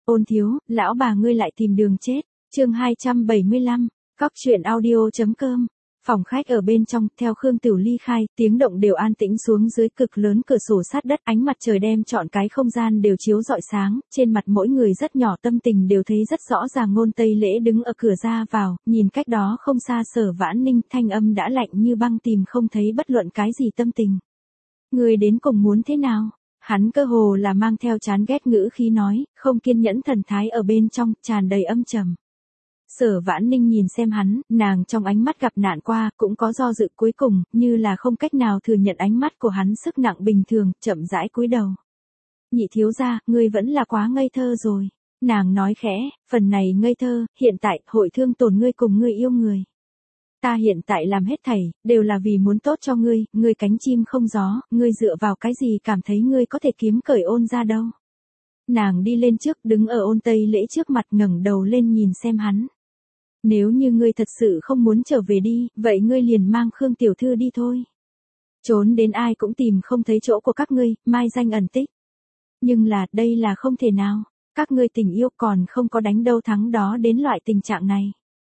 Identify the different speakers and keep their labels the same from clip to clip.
Speaker 1: Ôn thiếu, lão bà ngươi lại tìm đường chết. Chương 275, Cóc truyện audio.com. Phòng khách ở bên trong, theo Khương Tửu ly khai, tiếng động đều an tĩnh xuống dưới cực lớn cửa sổ sát đất, ánh mặt trời đem trọn cái không gian đều chiếu rọi sáng, trên mặt mỗi người rất nhỏ tâm tình đều thấy rất rõ ràng. Ngôn Tây Lễ đứng ở cửa ra vào, nhìn cách đó không xa Sở Vãn Ninh, thanh âm đã lạnh như băng, tìm không thấy bất luận cái gì tâm tình. Người đến cùng muốn thế nào? Hắn cơ hồ là mang theo chán ghét ngữ khí nói, không kiên nhẫn thần thái ở bên trong, tràn đầy âm trầm. Sở Vãn Ninh nhìn xem hắn, nàng trong ánh mắt gặp nạn qua, cũng có do dự cuối cùng, như là không cách nào thừa nhận ánh mắt của hắn sức nặng bình thường, chậm rãi cúi đầu. Nhị thiếu gia, ngươi vẫn là quá ngây thơ rồi. Nàng nói khẽ, phần này ngây thơ, hiện tại, hội thương tổn ngươi cùng ngươi yêu người. Ta hiện tại làm hết thảy, đều là vì muốn tốt cho ngươi, ngươi cánh chim không gió, ngươi dựa vào cái gì cảm thấy ngươi có thể kiếm cởi Ôn ra đâu. Nàng đi lên trước, đứng ở Ôn Tây Lễ trước mặt, ngẩng đầu lên nhìn xem hắn. Nếu như ngươi thật sự không muốn trở về đi, vậy ngươi liền mang Khương tiểu thư đi thôi. Trốn đến ai cũng tìm không thấy chỗ của các ngươi, mai danh ẩn tích. Nhưng là, đây là không thể nào. Các ngươi tình yêu còn không có đánh đâu thắng đó đến loại tình trạng này.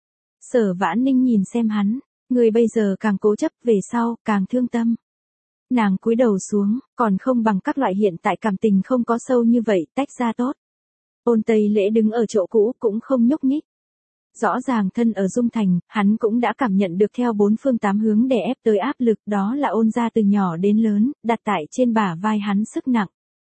Speaker 1: Sở Vãn Ninh nhìn xem hắn, ngươi bây giờ càng cố chấp, về sau, càng thương tâm. Nàng cúi đầu xuống, còn không bằng các loại hiện tại cảm tình không có sâu như vậy, tách ra tốt. Ôn Tây Lễ đứng ở chỗ cũ cũng không nhúc nhích. Rõ ràng thân ở Dung Thành, hắn cũng đã cảm nhận được theo bốn phương tám hướng đè ép tới áp lực, đó là Ôn ra từ nhỏ đến lớn, đặt tại trên bả vai hắn sức nặng.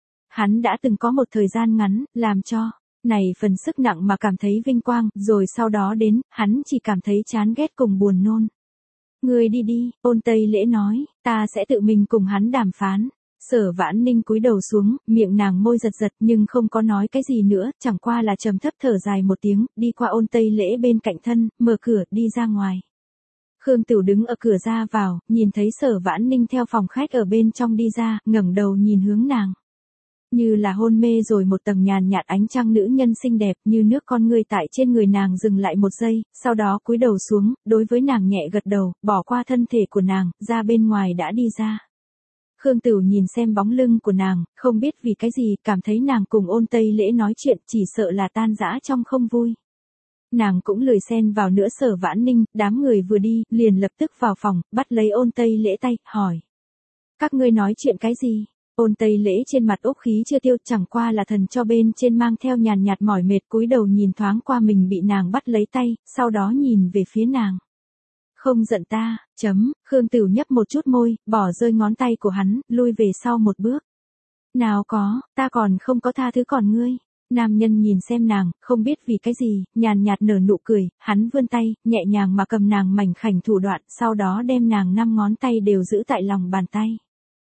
Speaker 1: Hắn đã từng có một thời gian ngắn, làm cho này phần sức nặng mà cảm thấy vinh quang, rồi sau đó đến, hắn chỉ cảm thấy chán ghét cùng buồn nôn. Ngươi đi đi, Ôn Tây Lễ nói, ta sẽ tự mình cùng hắn đàm phán. Sở Vãn Ninh cúi đầu xuống, miệng nàng môi giật giật nhưng không có nói cái gì nữa, chẳng qua là trầm thấp thở dài một tiếng, đi qua Ôn Tây Lễ bên cạnh thân, mở cửa, đi ra ngoài. Khương Tửu đứng ở cửa ra vào, nhìn thấy Sở Vãn Ninh theo phòng khách ở bên trong đi ra, ngẩng đầu nhìn hướng nàng. Như là hôn mê rồi một tầng nhàn nhạt ánh trăng, nữ nhân xinh đẹp như nước, con ngươi tại trên người nàng dừng lại một giây, sau đó cúi đầu xuống, đối với nàng nhẹ gật đầu, bỏ qua thân thể của nàng, ra bên ngoài đã đi ra. Khương Tửu nhìn xem bóng lưng của nàng, không biết vì cái gì, cảm thấy nàng cùng Ôn Tây Lễ nói chuyện, chỉ sợ là tan rã trong không vui. Nàng cũng lười xen vào nữa. Sở Vãn Ninh, đám người vừa đi, liền lập tức vào phòng, bắt lấy Ôn Tây Lễ tay, hỏi. Các ngươi nói chuyện cái gì? Ôn Tây Lễ trên mặt ốc khí chưa tiêu, chẳng qua là thần cho bên trên mang theo nhàn nhạt mỏi mệt, cúi đầu nhìn thoáng qua mình bị nàng bắt lấy tay, sau đó nhìn về phía nàng. Không giận ta, Khương Tửu nhấp một chút môi, bỏ rơi ngón tay của hắn, lui về sau một bước. Nào có, ta còn không có tha thứ còn ngươi. Nam nhân nhìn xem nàng, không biết vì cái gì, nhàn nhạt nở nụ cười, hắn vươn tay, nhẹ nhàng mà cầm nàng mảnh khảnh thủ đoạn, sau đó đem nàng 5 ngón tay đều giữ tại lòng bàn tay.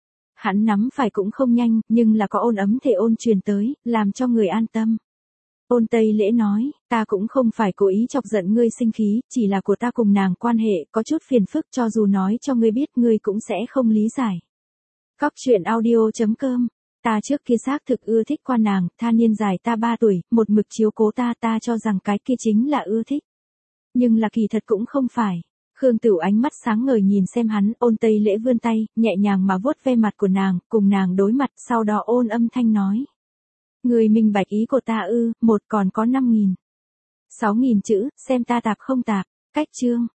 Speaker 1: Hắn nắm phải cũng không nhanh, nhưng là có ôn ấm thể ôn truyền tới, làm cho người an tâm. Ôn Tây Lễ nói, ta cũng không phải cố ý chọc giận ngươi sinh khí, chỉ là của ta cùng nàng quan hệ có chút phiền phức, cho dù nói cho ngươi biết ngươi cũng sẽ không lý giải. Cóc truyện audio.com. Ta trước kia xác thực ưa thích qua nàng, tha niên dài ta 3 tuổi, một mực chiếu cố ta cho rằng cái kia chính là ưa thích. Nhưng là kỳ thật cũng không phải. Khương Tửu ánh mắt sáng ngời nhìn xem hắn, Ôn Tây Lễ vươn tay, nhẹ nhàng mà vuốt ve mặt của nàng, cùng nàng đối mặt, sau đó ôn âm thanh nói. Người minh bạch ý của ta ư, một còn có 5.000. 6.000 chữ, xem ta tạp không tạp. Cách chương.